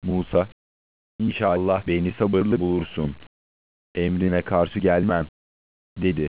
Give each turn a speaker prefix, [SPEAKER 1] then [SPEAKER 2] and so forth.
[SPEAKER 1] Musa, İnşallah beni sabırlı bulursun. Emrine karşı gelmem, dedi.